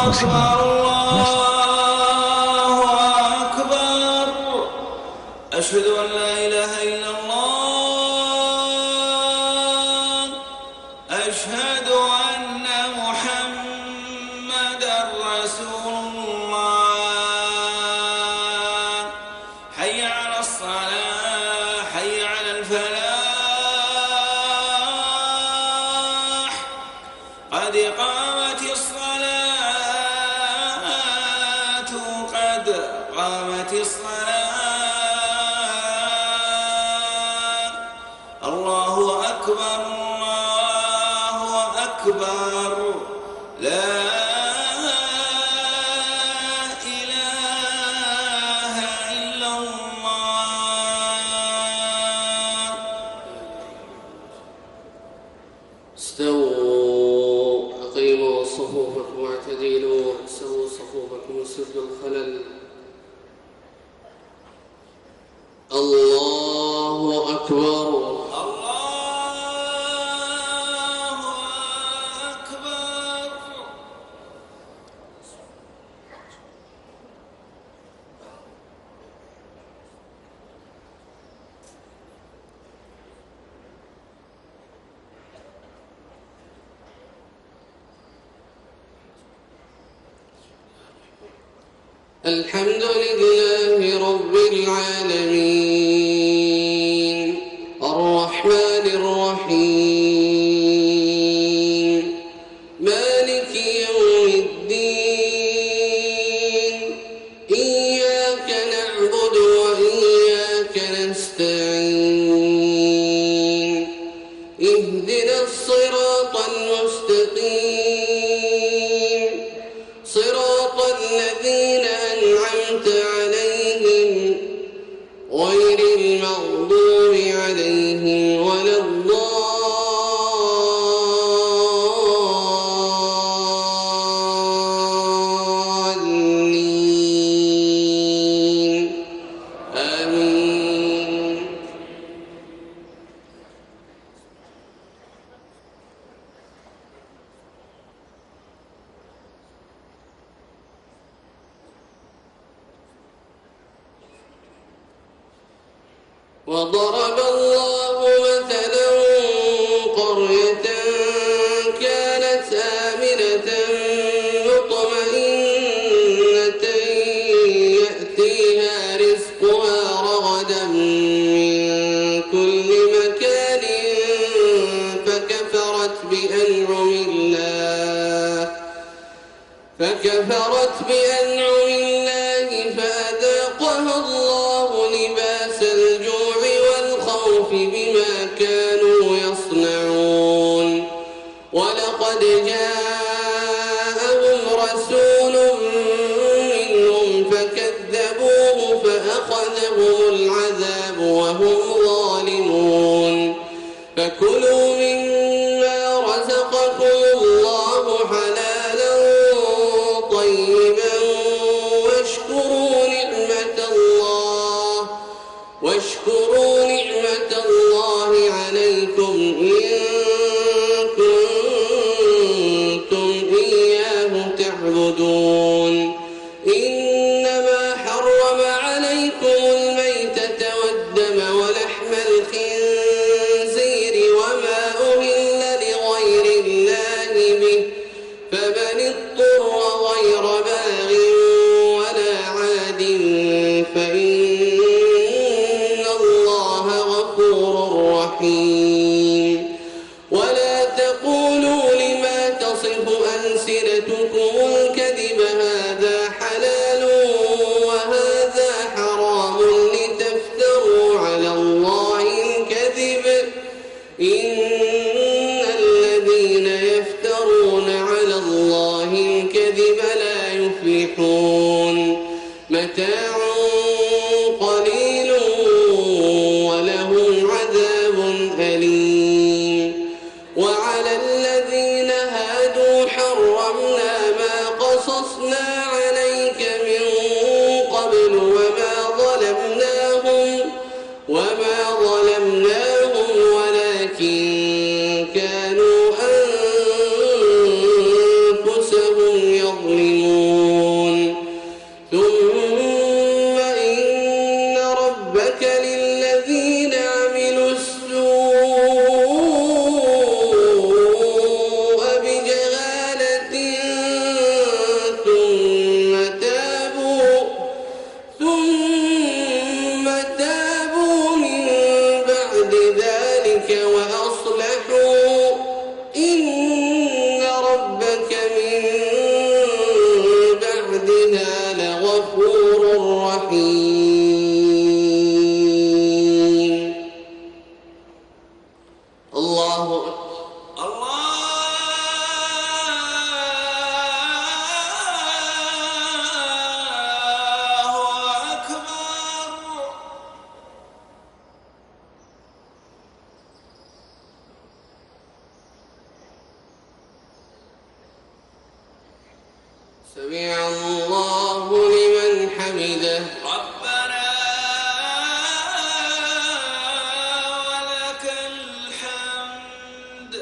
أنفسهم. أشهد أن لا إله إلا الله. أشهد أن محمدًا رسول الله. حي على الصلاة، حي على الفلاح. قد قامت الصلاة، قد قامت الصلاة. الله أكبر، الله أكبر. لا إله إلا الله. استووا، أقيموا صفوفكم واعتدلوا، سووا صفوفكم وسدوا الخلل. الله أكبر. الحمد لله رب العالمين، الرحمن الرحيم، مالك يوم الدين. إياك نعبد وإياك نستعين. اهدنا الصراط المستقيم، صراط الذين أنعمت عليهم غير المغضوب عليهم ولا الضالين. آمين. وضرب الله مثلا قرية كانت آمنة مطمئنة يأتيها رزقها رغدا من كل مكان فكفرت بأنعم الله فأذاقها الله لباس الجوع والخوف بما كانوا يصنعون. ولقد جاءهم رسول منهم فكذبوه فأخذهم العذاب وهم ظالمون. فكلوا مما رزقكم الله حلالا طيبا واشكروا نعمة الله عليكم إن كنتم إياه تعبدون. إنما حرم عليكم الميتة والدم ولحم الخنزير وما أهل لغير الله به، فمن اضطر غير باغ ولا عاد فإن الله غفور رحيم. ولا تقولوا لما تصف ألسنتكم الكذب هذا حلال وهذا حرام لتفتروا على الله الكذب. إن الذين يفترون على الله الكذب لا يفلحون. متاع قليل ولهم عذاب أليم. وعلى الذين هادوا حرمنا ما قصصنا عليك من قبل وما ظلمناهم ولكن كانوا أنفسهم يظلمون. سمع الله لمن حمده. ربنا ولك الحمد.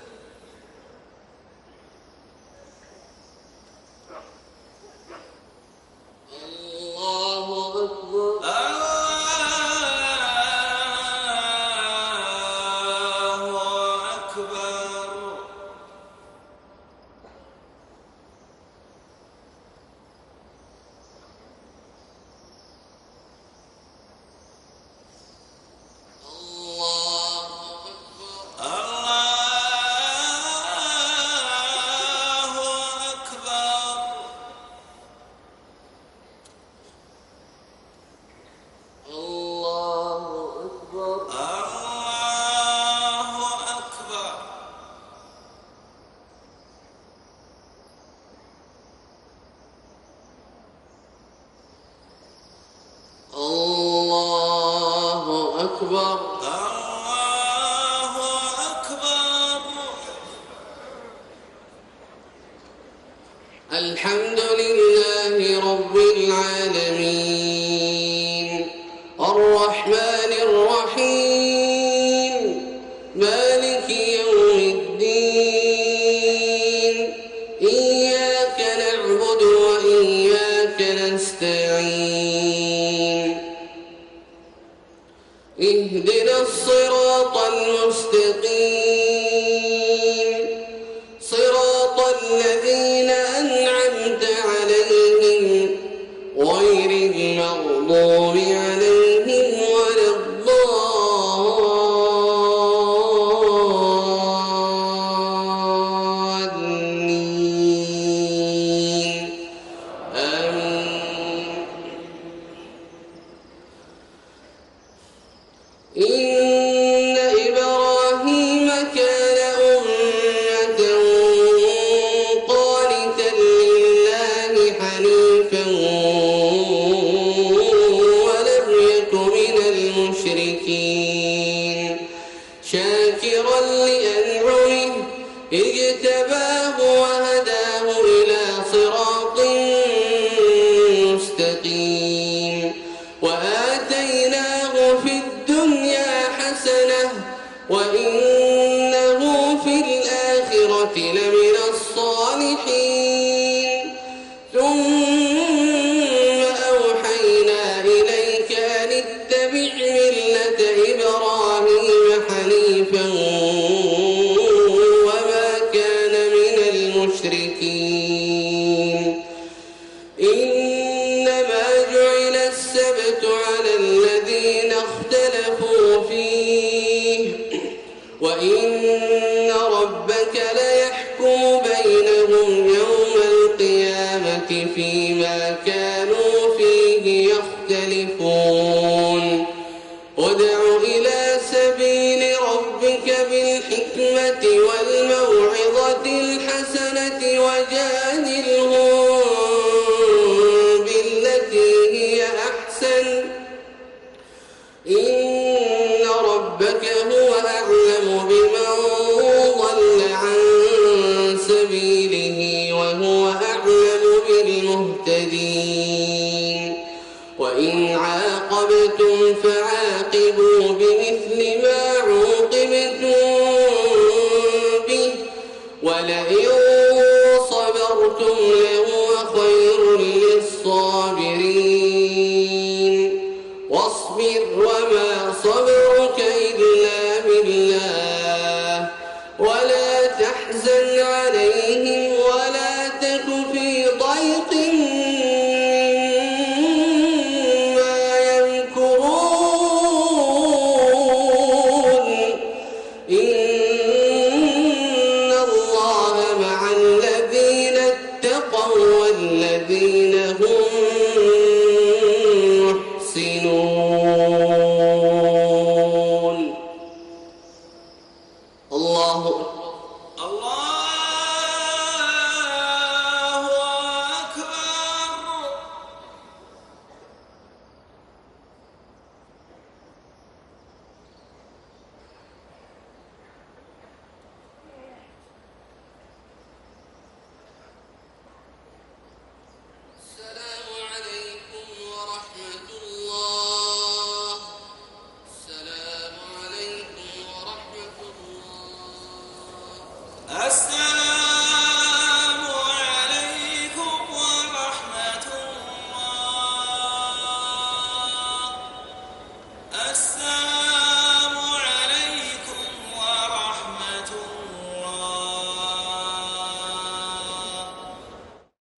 الله أكبر. الحمد لله رب العالمين الرحمن الرحيم مالك يوم الدين إياك نعبد وإياك نستعين اهدنا الصراط المستقيم صراط الذين أنعمت عليهم غير المغضوب عليهم ولا الضالين آمين. إن إبراهيم كان أمة قانتا لله حنيفا ولم يك من المشركين شاكرا لأنعمه اجتباه وهداه إلى صراط مستقيم وآتيناه في الدنيا حسنة وإنه في الآخرة لمن الصالحين ثم أوحينا إليك أن اتبع ملة إبراهيم حنيفا وما كان من المشركين إنما جعل السبت على الذين اختلفوا فيه وإن ربك ليحكم بينهم يوم القيامة فيما كانوا فيه يختلفون ادع إلى سبيل ربك بالحكمة والموعظة الحسنة وجادلهم بالتي هي أحسن إن ربك هو أعلم بمن ضل عن سبيله وهو أعلم بالمهتدين وإن عاقبتم فعاقبوا بمثل ما عوقبتم به ولئن صبرتم لهو خير للصابرين واصبر وما صبرك إلا بالله ولا تحزن عليهم